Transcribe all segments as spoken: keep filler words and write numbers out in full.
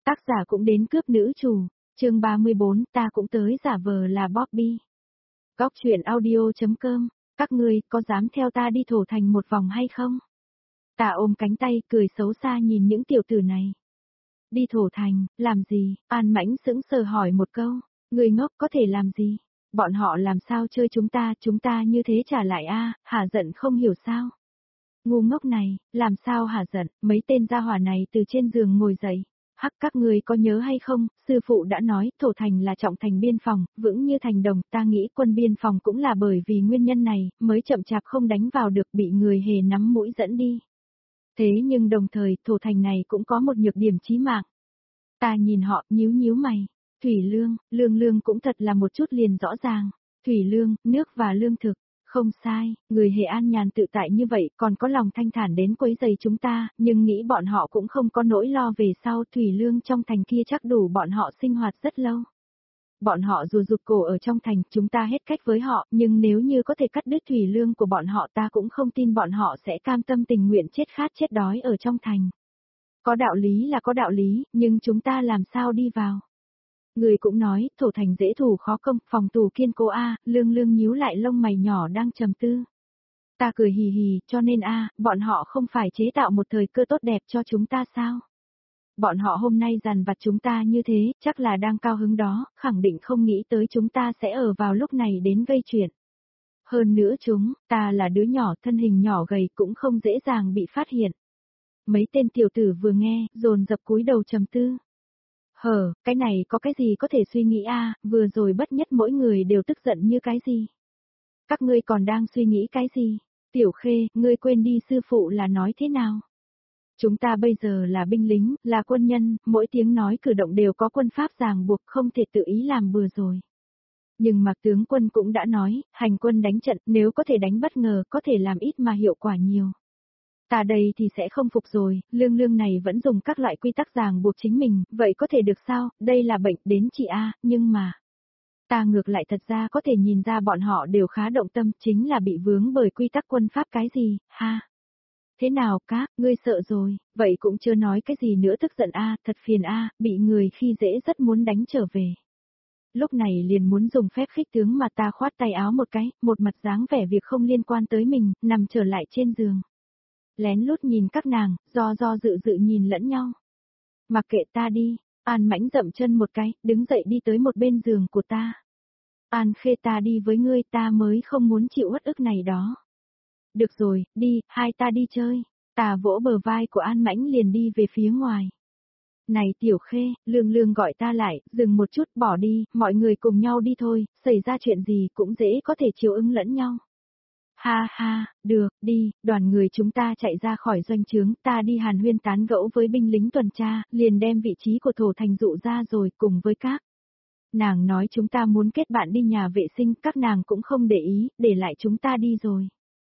Tác giả cũng đến cướp nữ chủ, chương ba mươi bốn, ta cũng tới giả vờ là Bobby. Góc truyện audio chấm com, các ngươi có dám theo ta đi thổ thành một vòng hay không? Ta ôm cánh tay cười xấu xa nhìn những tiểu tử này. Đi thổ thành, làm gì? An Mãnh sững sờ hỏi một câu, người ngốc có thể làm gì? Bọn họ làm sao chơi chúng ta, chúng ta như thế trả lại a? Hả giận không hiểu sao? Ngu ngốc này, làm sao hả giận? Mấy tên gia hỏa này từ trên giường ngồi dậy. Hắc, các người có nhớ hay không, sư phụ đã nói, thổ thành là trọng thành biên phòng, vững như thành đồng, ta nghĩ quân biên phòng cũng là bởi vì nguyên nhân này, mới chậm chạp không đánh vào được, bị người hề nắm mũi dẫn đi. Thế nhưng đồng thời, thổ thành này cũng có một nhược điểm chí mạng. Ta nhìn họ, nhíu nhíu mày. Thủy lương, lương lương cũng thật là một chút liền rõ ràng. Thủy lương, nước và lương thực. Không sai, người Hề an nhàn tự tại như vậy còn có lòng thanh thản đến quấy giày chúng ta, nhưng nghĩ bọn họ cũng không có nỗi lo về sau, thủy lương trong thành kia chắc đủ bọn họ sinh hoạt rất lâu. Bọn họ dù rụt cổ ở trong thành, chúng ta hết cách với họ, nhưng nếu như có thể cắt đứt thủy lương của bọn họ ta cũng không tin bọn họ sẽ cam tâm tình nguyện chết khát chết đói ở trong thành. Có đạo lý là có đạo lý, nhưng chúng ta làm sao đi vào? Người cũng nói, thổ thành dễ thủ khó công, phòng tù kiên cố a, lương lương nhíu lại lông mày nhỏ đang trầm tư. Ta cười hì hì, cho nên a, bọn họ không phải chế tạo một thời cơ tốt đẹp cho chúng ta sao? Bọn họ hôm nay dằn vặt chúng ta như thế, chắc là đang cao hứng đó, khẳng định không nghĩ tới chúng ta sẽ ở vào lúc này đến gây chuyện. Hơn nữa chúng, ta là đứa nhỏ, thân hình nhỏ gầy cũng không dễ dàng bị phát hiện. Mấy tên tiểu tử vừa nghe, dồn dập cúi đầu trầm tư. Hờ, cái này có cái gì có thể suy nghĩ a, vừa rồi bất nhất mỗi người đều tức giận như cái gì. Các ngươi còn đang suy nghĩ cái gì? Tiểu Khê, ngươi quên đi sư phụ là nói thế nào? Chúng ta bây giờ là binh lính, là quân nhân, mỗi tiếng nói cử động đều có quân pháp ràng buộc, không thể tự ý làm bừa rồi. Nhưng Mạc tướng quân cũng đã nói, hành quân đánh trận, nếu có thể đánh bất ngờ, có thể làm ít mà hiệu quả nhiều. Ta đây thì sẽ không phục rồi, lương lương này vẫn dùng các loại quy tắc ràng buộc chính mình, vậy có thể được sao, đây là bệnh đến chị A, nhưng mà... Ta ngược lại thật ra có thể nhìn ra bọn họ đều khá động tâm, chính là bị vướng bởi quy tắc quân pháp cái gì, ha. Thế nào cá, ngươi sợ rồi, vậy cũng chưa nói cái gì nữa tức giận A, thật phiền A, bị người khi dễ rất muốn đánh trở về. Lúc này liền muốn dùng phép khích tướng mà ta khoát tay áo một cái, một mặt dáng vẻ việc không liên quan tới mình, nằm trở lại trên giường. Lén lút nhìn các nàng, do do dự dự nhìn lẫn nhau. Mặc kệ ta đi, An Mãnh dậm chân một cái, đứng dậy đi tới một bên giường của ta. An Khê, ta đi với ngươi, ta mới không muốn chịu uất ức này đó. Được rồi, đi, hai ta đi chơi. Ta vỗ bờ vai của An Mãnh liền đi về phía ngoài. Này Tiểu Khê, lương lương gọi ta lại, dừng một chút, bỏ đi, mọi người cùng nhau đi thôi, xảy ra chuyện gì cũng dễ có thể chiều ứng lẫn nhau. Ha ha, được, đi, đoàn người chúng ta chạy ra khỏi doanh trướng, ta đi hàn huyên tán gẫu với binh lính tuần tra, liền đem vị trí của thổ thành dụ ra rồi, cùng với các. Nàng nói chúng ta muốn kết bạn đi nhà vệ sinh, các nàng cũng không để ý, để lại chúng ta đi rồi.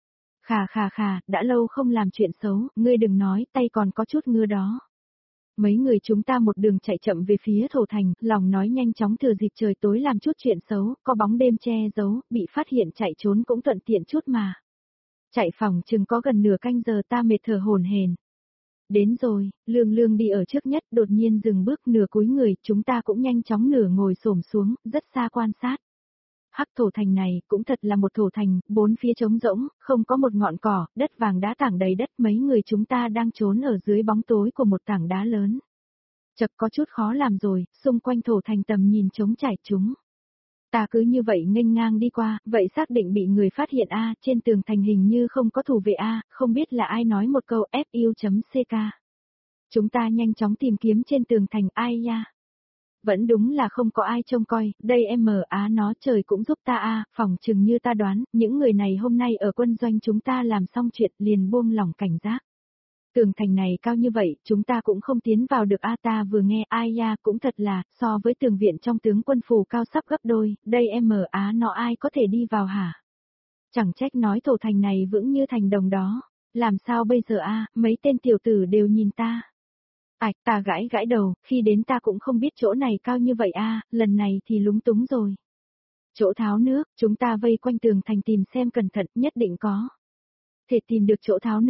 Khà khà khà, đã lâu không làm chuyện xấu, ngươi đừng nói, tay còn có chút ngứa đó. Mấy người chúng ta một đường chạy chậm về phía thổ thành, lòng nói nhanh chóng thừa dịp trời tối làm chút chuyện xấu, có bóng đêm che giấu, bị phát hiện chạy trốn cũng thuận tiện chút mà. Chạy phòng chừng có gần nửa canh giờ ta mệt thở hổn hển. Đến rồi, lương lương đi ở trước nhất đột nhiên dừng bước nửa cúi người, chúng ta cũng nhanh chóng nửa ngồi xổm xuống, rất xa quan sát. Hắc thổ thành này cũng thật là một thổ thành, bốn phía trống rỗng, không có một ngọn cỏ, đất vàng đá tảng đầy đất, mấy người chúng ta đang trốn ở dưới bóng tối của một tảng đá lớn. Chật có chút khó làm rồi, xung quanh thổ thành tầm nhìn trống trải chúng. Ta cứ như vậy nghênh ngang đi qua, vậy xác định bị người phát hiện a, trên tường thành hình như không có thủ vệ a, không biết là ai nói một câu ép u.ck. Chúng ta nhanh chóng tìm kiếm trên tường thành ai nha. Vẫn đúng là không có ai trông coi, đây em mờ á nó trời cũng giúp ta a, phòng chừng như ta đoán, những người này hôm nay ở quân doanh chúng ta làm xong chuyện liền buông lỏng cảnh giác. Tường thành này cao như vậy, chúng ta cũng không tiến vào được a, ta vừa nghe ai ya cũng thật là, so với tường viện trong tướng quân phủ cao sắp gấp đôi, đây em mờ á nó ai có thể đi vào hả? Chẳng trách nói thổ thành này vững như thành đồng đó, làm sao bây giờ a, mấy tên tiểu tử đều nhìn ta. Ảch, ta gãi gãi đầu, khi đến ta cũng không biết chỗ này cao như vậy a, lần này thì lúng túng rồi. Chỗ tháo nước, chúng ta vây quanh tường thành tìm xem cẩn thận, nhất định có thể tìm được chỗ tháo nước.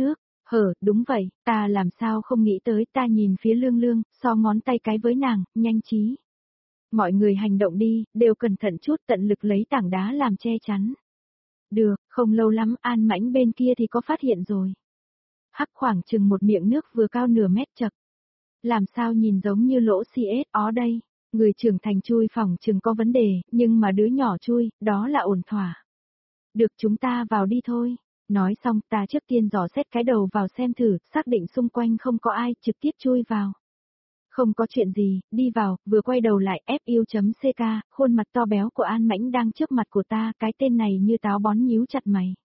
Hở, đúng vậy, ta làm sao không nghĩ tới, ta nhìn phía Lương Lương, so ngón tay cái với nàng, nhanh trí. Mọi người hành động đi, đều cẩn thận chút, tận lực lấy tảng đá làm che chắn. Được, không lâu lắm An Mãnh bên kia thì có phát hiện rồi. Hắc khoảng chừng một miệng nước vừa cao nửa mét chật. Làm sao nhìn giống như lỗ xê ét ó đây, người trưởng thành chui phòng chừng có vấn đề, nhưng mà đứa nhỏ chui, đó là ổn thỏa. Được chúng ta vào đi thôi. Nói xong ta trước tiên dò xét cái đầu vào xem thử, xác định xung quanh không có ai, trực tiếp chui vào. Không có chuyện gì, đi vào, vừa quay đầu lại ép u.ck, khuôn mặt to béo của An Mãnh đang trước mặt của ta, cái tên này như táo bón nhíu chặt mày.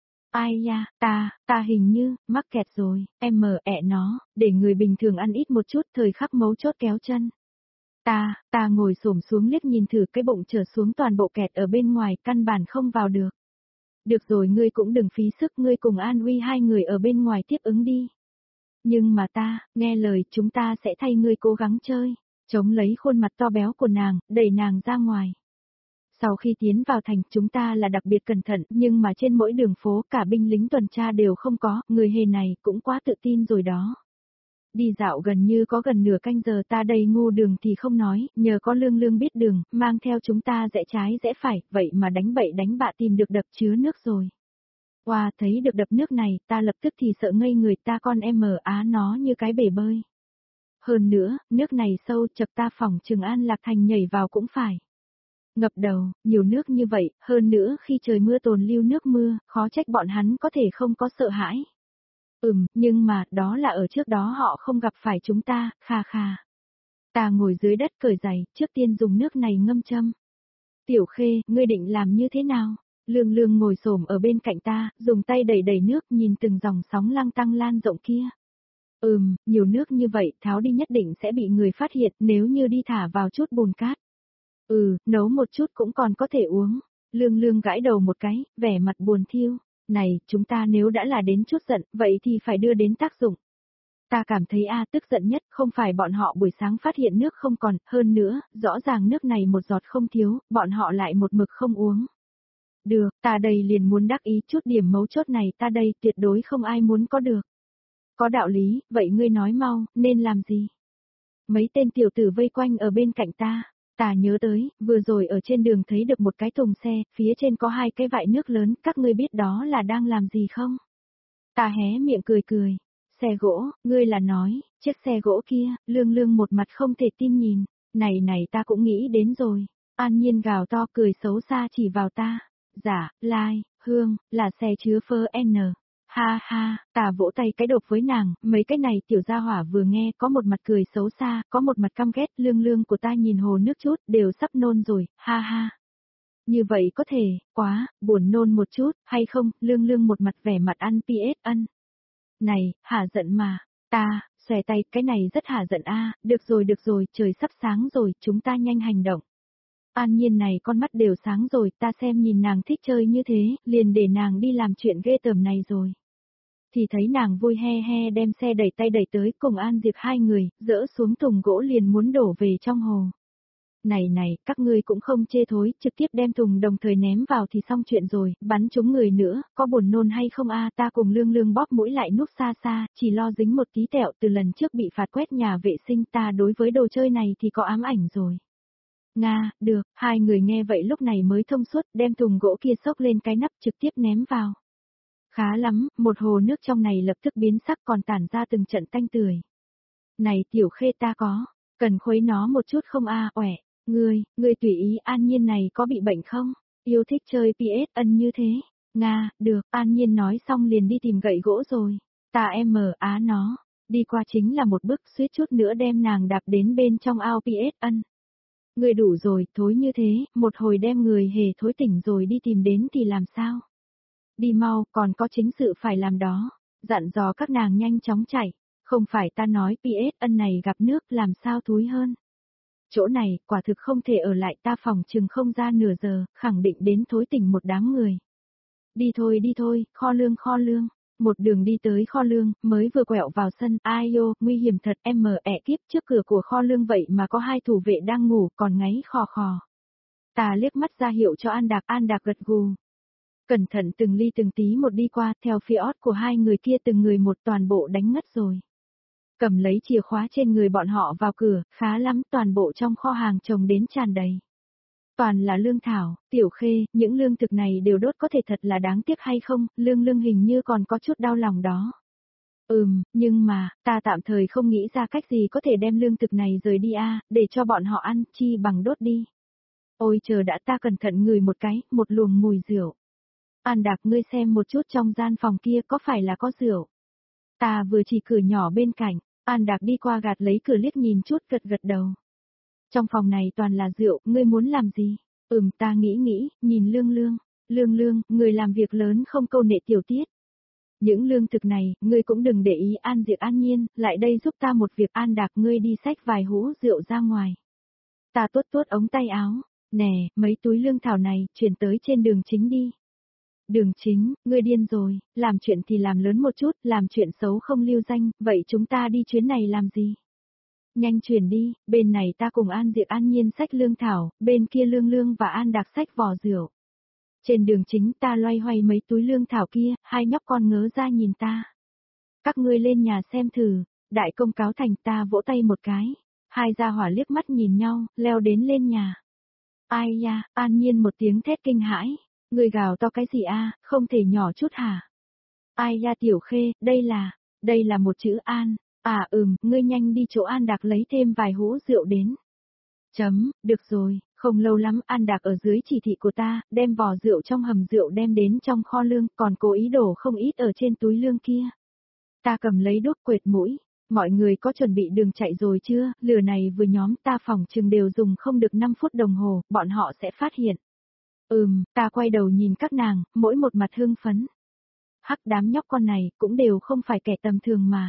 Ai da, ta, ta hình như, mắc kẹt rồi, em mờ ẹ nó, để người bình thường ăn ít một chút, thời khắc mấu chốt kéo chân. Ta, ta ngồi xổm xuống liếc nhìn thử cái bụng trở xuống toàn bộ kẹt ở bên ngoài, căn bản không vào được. Được rồi ngươi cũng đừng phí sức, ngươi cùng An Uy hai người ở bên ngoài tiếp ứng đi. Nhưng mà ta, nghe lời chúng ta sẽ thay ngươi cố gắng chơi, chống lấy khuôn mặt to béo của nàng, đẩy nàng ra ngoài. Sau khi tiến vào thành chúng ta là đặc biệt cẩn thận, nhưng mà trên mỗi đường phố cả binh lính tuần tra đều không có, người hề này cũng quá tự tin rồi đó. Đi dạo gần như có gần nửa canh giờ ta đây ngu đường thì không nói, nhờ có Lương Lương biết đường, mang theo chúng ta rẽ trái rẽ phải, vậy mà đánh bậy đánh bạ tìm được đập chứa nước rồi. Wow, thấy được đập nước này, ta lập tức thì sợ ngây người, ta con em ở Á nó như cái bể bơi. Hơn nữa, nước này sâu chập ta phỏng chừng An Lạc Thành nhảy vào cũng phải. Ngập đầu, nhiều nước như vậy, hơn nữa khi trời mưa tồn lưu nước mưa, khó trách bọn hắn có thể không có sợ hãi. Ừm, nhưng mà, đó là ở trước đó họ không gặp phải chúng ta, kha kha. Ta ngồi dưới đất cởi giày, trước tiên dùng nước này ngâm châm. Tiểu Khê, ngươi định làm như thế nào? Lương Lương ngồi xổm ở bên cạnh ta, dùng tay đẩy đẩy nước nhìn từng dòng sóng lăng tăng lan rộng kia. Ừm, nhiều nước như vậy, tháo đi nhất định sẽ bị người phát hiện nếu như đi thả vào chút bùn cát. Ừ, nấu một chút cũng còn có thể uống. Lương Lương gãi đầu một cái, vẻ mặt buồn thiêu. Này, chúng ta nếu đã là đến chút giận, vậy thì phải đưa đến tác dụng. Ta cảm thấy a tức giận nhất, không phải bọn họ buổi sáng phát hiện nước không còn, hơn nữa, rõ ràng nước này một giọt không thiếu, bọn họ lại một mực không uống. Được, ta đây liền muốn đắc ý chút điểm mấu chốt này, ta đây tuyệt đối không ai muốn có được. Có đạo lý, vậy ngươi nói mau, nên làm gì? Mấy tên tiểu tử vây quanh ở bên cạnh ta. Ta nhớ tới, vừa rồi ở trên đường thấy được một cái thùng xe, phía trên có hai cái vại nước lớn, các ngươi biết đó là đang làm gì không? Ta hé miệng cười cười. Xe gỗ, ngươi là nói, chiếc xe gỗ kia, Lương Lương một mặt không thể tin nhìn. Này này ta cũng nghĩ đến rồi. An Nhiên gào to cười xấu xa chỉ vào ta. Dạ, Lai, Hương, là xe chứa phơ N. Ha ha, ta vỗ tay cái độc với nàng, mấy cái này tiểu gia hỏa vừa nghe có một mặt cười xấu xa, có một mặt căm ghét, Lương Lương của ta nhìn hồ nước chút, đều sắp nôn rồi, ha ha. Như vậy có thể, quá, buồn nôn một chút, hay không, Lương Lương một mặt vẻ mặt ăn pê ét ân. Này, hả giận mà, ta, xòe tay, cái này rất hả giận a, được rồi được rồi, trời sắp sáng rồi, chúng ta nhanh hành động. An Nhiên này con mắt đều sáng rồi, ta xem nhìn nàng thích chơi như thế, liền để nàng đi làm chuyện ghê tởm này rồi. Thì thấy nàng vui he he đem xe đẩy tay đẩy tới cùng An Diệp hai người, dỡ xuống thùng gỗ liền muốn đổ về trong hồ. Này này, các ngươi cũng không chê thối, trực tiếp đem thùng đồng thời ném vào thì xong chuyện rồi, bắn trúng người nữa, có buồn nôn hay không a? Ta cùng Lương Lương bóp mũi lại núp xa xa, chỉ lo dính một tí tẹo từ lần trước bị phạt quét nhà vệ sinh, ta đối với đồ chơi này thì có ám ảnh rồi. Nga, được, hai người nghe vậy lúc này mới thông suốt, đem thùng gỗ kia xốc lên cái nắp trực tiếp ném vào. Khá lắm, một hồ nước trong này lập tức biến sắc còn tản ra từng trận tanh tưởi. Này Tiểu Khê ta có, cần khuấy nó một chút không a? Oẻ, ngươi, ngươi tùy ý. An Nhiên này có bị bệnh không? Yêu thích chơi pê ét ân như thế. Nga, được, An Nhiên nói xong liền đi tìm gậy gỗ rồi. Ta em mờ á nó, đi qua chính là một bước suýt chút nữa đem nàng đạp đến bên trong ao pê ét ân. Ngươi đủ rồi, thối như thế, một hồi đem người hề thối tỉnh rồi đi tìm đến thì làm sao? Đi mau, còn có chính sự phải làm đó. Dặn dò các nàng nhanh chóng chạy. Không phải ta nói pê ét ân này gặp nước làm sao thúi hơn. Chỗ này, quả thực không thể ở lại, ta phòng chừng không ra nửa giờ, khẳng định đến thối tỉnh một đám người. Đi thôi đi thôi, kho lương kho lương. Một đường đi tới kho lương, mới vừa quẹo vào sân, ai ô, nguy hiểm thật, em mờ ẹ kiếp, trước cửa của kho lương vậy mà có hai thủ vệ đang ngủ, còn ngáy khò khò. Ta liếc mắt ra hiệu cho An Đạc, An Đạc gật gù. Cẩn thận từng ly từng tí một đi qua, theo phía ót của hai người kia từng người một toàn bộ đánh ngất rồi. Cầm lấy chìa khóa trên người bọn họ vào cửa, khá lắm, toàn bộ trong kho hàng trồng đến tràn đầy. Toàn là lương thảo, Tiểu Khê, những lương thực này đều đốt có thể thật là đáng tiếc hay không, lương lương hình như còn có chút đau lòng đó. Ừm, nhưng mà, ta tạm thời không nghĩ ra cách gì có thể đem lương thực này rời đi a, để cho bọn họ ăn, chi bằng đốt đi. Ôi chờ đã, ta cẩn thận ngửi một cái, một luồng mùi rượu. An Đạc, ngươi xem một chút trong gian phòng kia có phải là có rượu. Ta vừa chỉ cửa nhỏ bên cạnh, An Đạc đi qua gạt lấy cửa liếc nhìn chút, gật gật đầu. Trong phòng này toàn là rượu, ngươi muốn làm gì? Ừm, ta nghĩ nghĩ, nhìn Lương Lương. Lương Lương, người làm việc lớn không câu nệ tiểu tiết. Những lương thực này, ngươi cũng đừng để ý. An Diệp An Nhiên, lại đây giúp ta một việc. An Đạc, ngươi đi xách vài hũ rượu ra ngoài. Ta tuốt tuốt ống tay áo. Nè, mấy túi lương thảo này, chuyển tới trên đường chính đi. Đường chính, ngươi điên rồi, làm chuyện thì làm lớn một chút, làm chuyện xấu không lưu danh, vậy chúng ta đi chuyến này làm gì? Nhanh chuyển đi, bên này ta cùng An Diệp An Nhiên xách lương thảo, bên kia Lương Lương và An Đạc xách vò rượu. Trên đường chính ta loay hoay mấy túi lương thảo kia, hai nhóc con ngớ ra nhìn ta. Các ngươi lên nhà xem thử, đại công cáo thành, ta vỗ tay một cái. Hai gia hỏa liếc mắt nhìn nhau, leo đến lên nhà. Ai ya, An Nhiên một tiếng thét kinh hãi. Người gào to cái gì a, không thể nhỏ chút hả? Ai ya Tiểu Khê, đây là, đây là một chữ An. À ừm, ngươi nhanh đi chỗ An Đạc lấy thêm vài hũ rượu đến. Chấm, được rồi, không lâu lắm An Đạc ở dưới chỉ thị của ta, đem vò rượu trong hầm rượu đem đến trong kho lương, còn cố ý đổ không ít ở trên túi lương kia. Ta cầm lấy đuốc quệt mũi, mọi người có chuẩn bị đường chạy rồi chưa, lửa này vừa nhóm ta phòng chừng đều dùng không được năm phút đồng hồ, bọn họ sẽ phát hiện. Ừm, ta quay đầu nhìn các nàng, mỗi một mặt hưng phấn. Hắc, đám nhóc con này, cũng đều không phải kẻ tầm thường mà.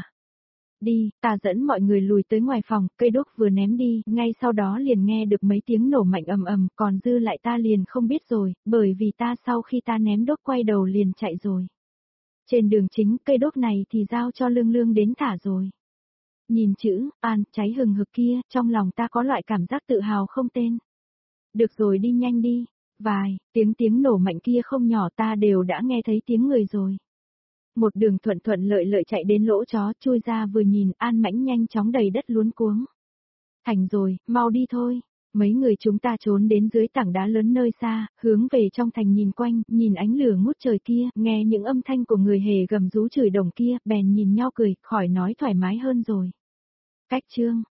Đi, ta dẫn mọi người lùi tới ngoài phòng, cây đuốc vừa ném đi, ngay sau đó liền nghe được mấy tiếng nổ mạnh ầm ầm, còn dư lại ta liền không biết rồi, bởi vì ta sau khi ta ném đuốc quay đầu liền chạy rồi. Trên đường chính, cây đuốc này thì giao cho Lương Lương đến thả rồi. Nhìn chữ, An, cháy hừng hực kia, trong lòng ta có loại cảm giác tự hào không tên. Được rồi, đi nhanh đi. Vài, tiếng tiếng nổ mạnh kia không nhỏ, ta đều đã nghe thấy tiếng người rồi. Một đường thuận thuận lợi lợi chạy đến lỗ chó, chui ra vừa nhìn, An Mãnh nhanh chóng đầy đất luống cuống. Thành rồi, mau đi thôi. Mấy người chúng ta trốn đến dưới tảng đá lớn nơi xa, hướng về trong thành nhìn quanh, nhìn ánh lửa ngút trời kia, nghe những âm thanh của người hề gầm rú chửi đồng kia, bèn nhìn nhau cười, khỏi nói thoải mái hơn rồi. Cách chương